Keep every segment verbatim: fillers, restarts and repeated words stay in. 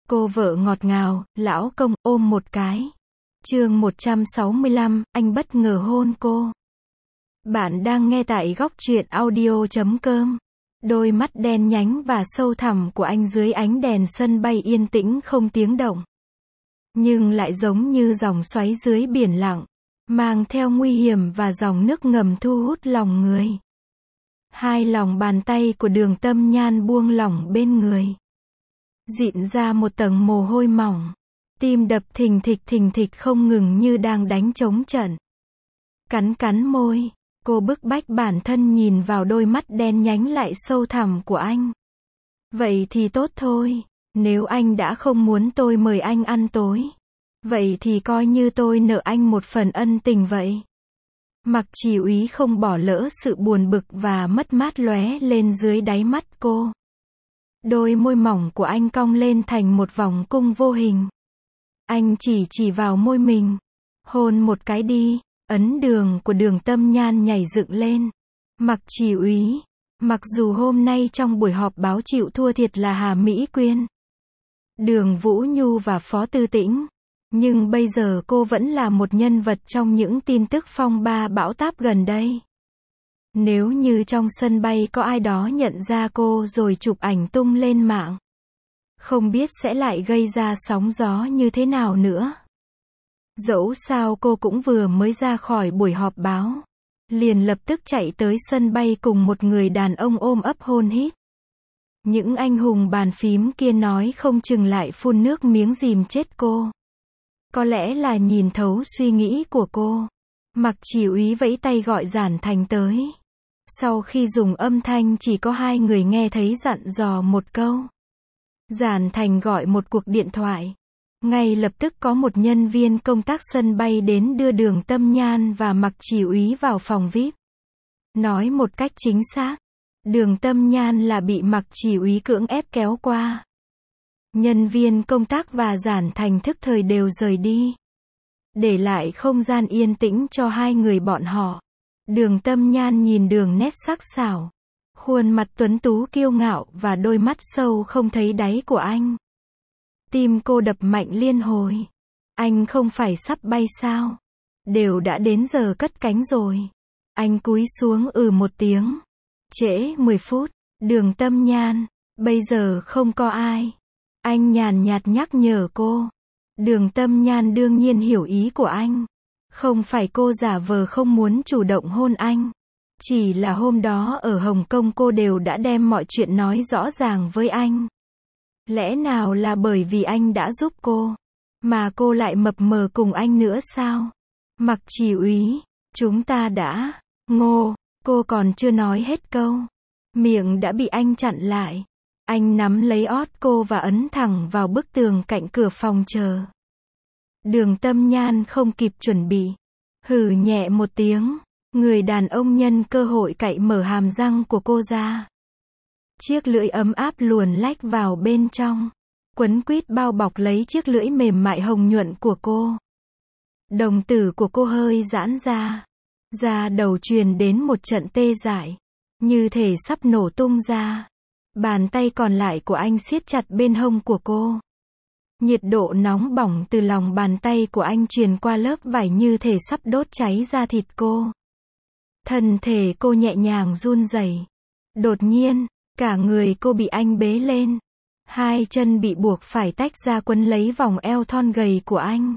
Cô vợ ngọt ngào, lão công, ôm một cái. Chương một trăm sáu mươi lăm, anh bất ngờ hôn cô. Bạn đang nghe tại góc truyện audio chấm com. Đôi mắt đen nhánh và sâu thẳm của anh dưới ánh đèn sân bay yên tĩnh không tiếng động. Nhưng lại giống như dòng xoáy dưới biển lặng, mang theo nguy hiểm và dòng nước ngầm thu hút lòng người. Hai lòng bàn tay của Đường Tâm Nhan buông lỏng bên người. Dịn ra một tầng mồ hôi mỏng. Tim đập thình thịch thình thịch không ngừng như đang đánh trống trận. Cắn cắn môi, cô bức bách bản thân nhìn vào đôi mắt đen nhánh lại sâu thẳm của anh. Vậy thì tốt thôi, nếu anh đã không muốn tôi mời anh ăn tối, vậy thì coi như tôi nợ anh một phần ân tình vậy. Mặc Chỉ Úy không bỏ lỡ sự buồn bực và mất mát lóe lên dưới đáy mắt cô. Đôi môi mỏng của anh cong lên thành một vòng cung vô hình. Anh chỉ chỉ vào môi mình. Hôn một cái đi. Ấn đường của Đường Tâm Nhan nhảy dựng lên. Mặc Chỉ Úy. Mặc dù hôm nay trong buổi họp báo chịu thua thiệt là Hà Mỹ Quyên, Đường Vũ Nhu và Phó Tư Tĩnh, nhưng bây giờ cô vẫn là một nhân vật trong những tin tức phong ba bão táp gần đây. Nếu như trong sân bay có ai đó nhận ra cô rồi chụp ảnh tung lên mạng, không biết sẽ lại gây ra sóng gió như thế nào nữa. Dẫu sao cô cũng vừa mới ra khỏi buổi họp báo, liền lập tức chạy tới sân bay cùng một người đàn ông ôm ấp hôn hít. Những anh hùng bàn phím kia nói không chừng lại phun nước miếng dìm chết cô. Có lẽ là nhìn thấu suy nghĩ của cô, Mặc Chỉ Úy vẫy tay gọi Giản Thành tới. Sau khi dùng âm thanh chỉ có hai người nghe thấy dặn dò một câu. Giản Thành gọi một cuộc điện thoại. Ngay lập tức có một nhân viên công tác sân bay đến đưa Đường Tâm Nhan và Mặc Chỉ Úy vào phòng vi ai pi. Nói một cách chính xác, Đường Tâm Nhan là bị Mặc Chỉ Úy cưỡng ép kéo qua. Nhân viên công tác và Giản Thành thức thời đều rời đi, để lại không gian yên tĩnh cho hai người bọn họ. Đường Tâm Nhan nhìn đường nét sắc sảo, khuôn mặt tuấn tú kiêu ngạo và đôi mắt sâu không thấy đáy của anh. Tim cô đập mạnh liên hồi. Anh không phải sắp bay sao? Đều đã đến giờ cất cánh rồi. Anh cúi xuống ừ một tiếng. Trễ mười phút. Đường Tâm Nhan, bây giờ không có ai. Anh nhàn nhạt nhắc nhở cô. Đường Tâm Nhan đương nhiên hiểu ý của anh. Không phải cô giả vờ không muốn chủ động hôn anh. Chỉ là hôm đó ở Hồng Kông cô đều đã đem mọi chuyện nói rõ ràng với anh. Lẽ nào là bởi vì anh đã giúp cô, mà cô lại mập mờ cùng anh nữa sao? Mặc Chỉ Úy, chúng ta đã, ngô, cô còn chưa nói hết câu. Miệng đã bị anh chặn lại. Anh nắm lấy ót cô và ấn thẳng vào bức tường cạnh cửa phòng chờ. Đường Tâm Nhan không kịp chuẩn bị. Hừ nhẹ một tiếng. Người đàn ông nhân cơ hội cạy mở hàm răng của cô ra. Chiếc lưỡi ấm áp luồn lách vào bên trong. Quấn quýt bao bọc lấy chiếc lưỡi mềm mại hồng nhuận của cô. Đồng tử của cô hơi giãn ra. Da đầu truyền đến một trận tê dại. Như thể sắp nổ tung ra. Bàn tay còn lại của anh siết chặt bên hông của cô. Nhiệt độ nóng bỏng từ lòng bàn tay của anh truyền qua lớp vải như thể sắp đốt cháy da thịt cô. Thân thể cô nhẹ nhàng run rẩy. Đột nhiên, cả người cô bị anh bế lên. Hai chân bị buộc phải tách ra quấn lấy vòng eo thon gầy của anh.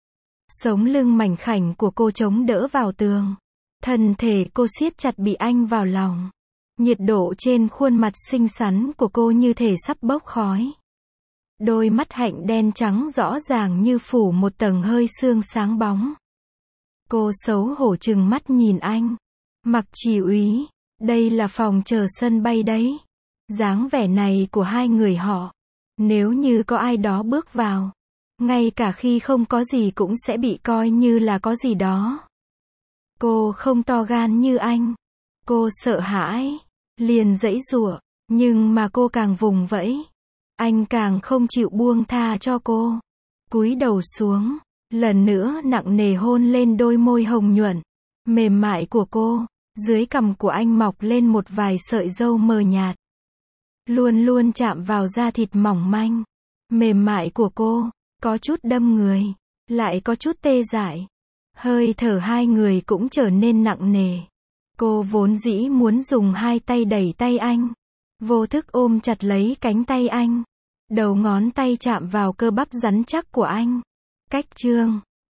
Sống lưng mảnh khảnh của cô chống đỡ vào tường. Thân thể cô siết chặt bị anh vào lòng. Nhiệt độ trên khuôn mặt xinh xắn của cô như thể sắp bốc khói. Đôi mắt hạnh đen trắng rõ ràng như phủ một tầng hơi sương sáng bóng. Cô xấu hổ trừng mắt nhìn anh. Mặc Chỉ Úy, đây là phòng chờ sân bay đấy. Dáng vẻ này của hai người họ, nếu như có ai đó bước vào, ngay cả khi không có gì cũng sẽ bị coi như là có gì đó. Cô không to gan như anh. Cô sợ hãi, liền giãy giụa, nhưng mà cô càng vùng vẫy, anh càng không chịu buông tha cho cô. Cúi đầu xuống, lần nữa nặng nề hôn lên đôi môi hồng nhuận, mềm mại của cô. Dưới cằm của anh mọc lên một vài sợi râu mờ nhạt. Luôn luôn chạm vào da thịt mỏng manh. mềm mại của cô, có chút đâm người, lại có chút tê dại. Hơi thở hai người cũng trở nên nặng nề. Cô vốn dĩ muốn dùng hai tay đẩy tay anh, vô thức ôm chặt lấy cánh tay anh. Đầu ngón tay chạm vào cơ bắp rắn chắc của anh. Cách chương